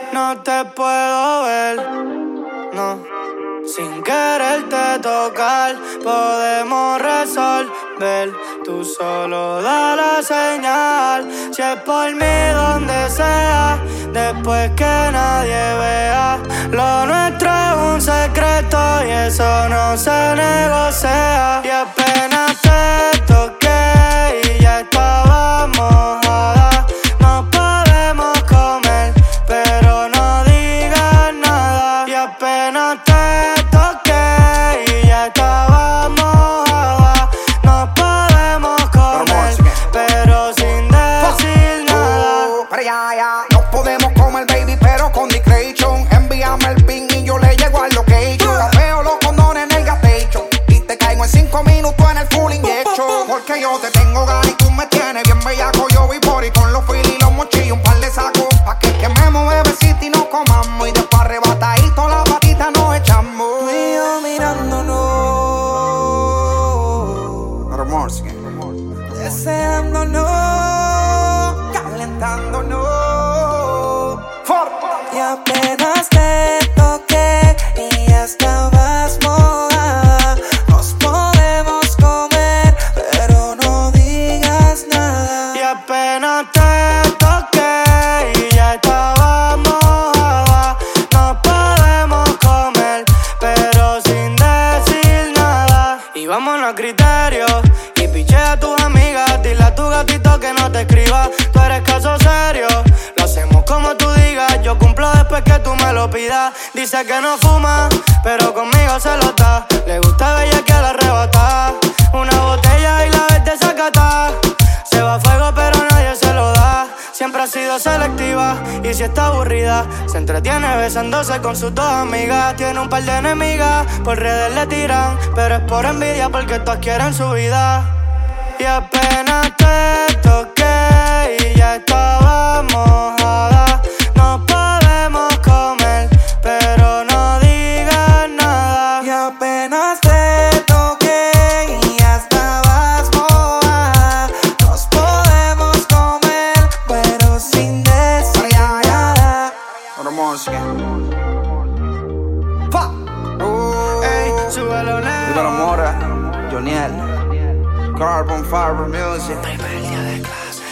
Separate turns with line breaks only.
No te puedo ver, no. Sin quererte tocar, podemos resolver. Tú solo da la señal. Si es por mí, donde sea, después que nadie vea. Lo nuestro es un secreto y eso no se negocia. Y apenas te toqué y ya estaba mojada. No podemos comer, pero no digas nada. Y apenas te toqué y ya estaba mojada. No podemos comer, pero sin decir nada.
No podemos comer, baby, pero con discretion. Envíame el pin y yo le llego al location. Tapeo los condones en el gas station y te caigo en 5 minutos en el full injection. Porque yo te tengo ganas y tú me tienes bien bellaco. Yo voy por y con los filis y los mochillos un par de sacos. Pa' que quememos, bebecita, y nos comamos. Y después arrebatadito la patita nos echamos.
Tú y yo mirándonos, deseándonos, calentándonos. Y apenas te toqué y ya estabas mojada. Nos podemos comer, pero no digas nada. Y apenas te toqué y ya estaba mojada. Nos podemos comer, pero sin decir nada. Y vámonos a criterio y pichea a tus amigas. Dile a tu gatito que no te escriba. Tú eres caso serio, lo hacemos como tú digas. Yo cumplo después que tú me lo pidas. Dice que no fuma, pero conmigo se lo da. Le gusta bella que la arrebata. Una botella y la vez desacata. Se va a fuego pero nadie se lo da. Siempre ha sido selectiva y si está aburrida se entretiene besándose con sus dos amigas. Tiene un par de enemigas, por redes le tiran, pero es por envidia porque todas quieren su vida. Y apenas te toqué y ya estaba mojada. No podemos comer, pero no digas nada. Y apenas te toqué y ya estabas mojada. Nos podemos comer, pero sin decir nada. Ey, súbelo, nena.
Dímelo, Mora, Joniel, Carbon Fiber Music.
Primer día de clase.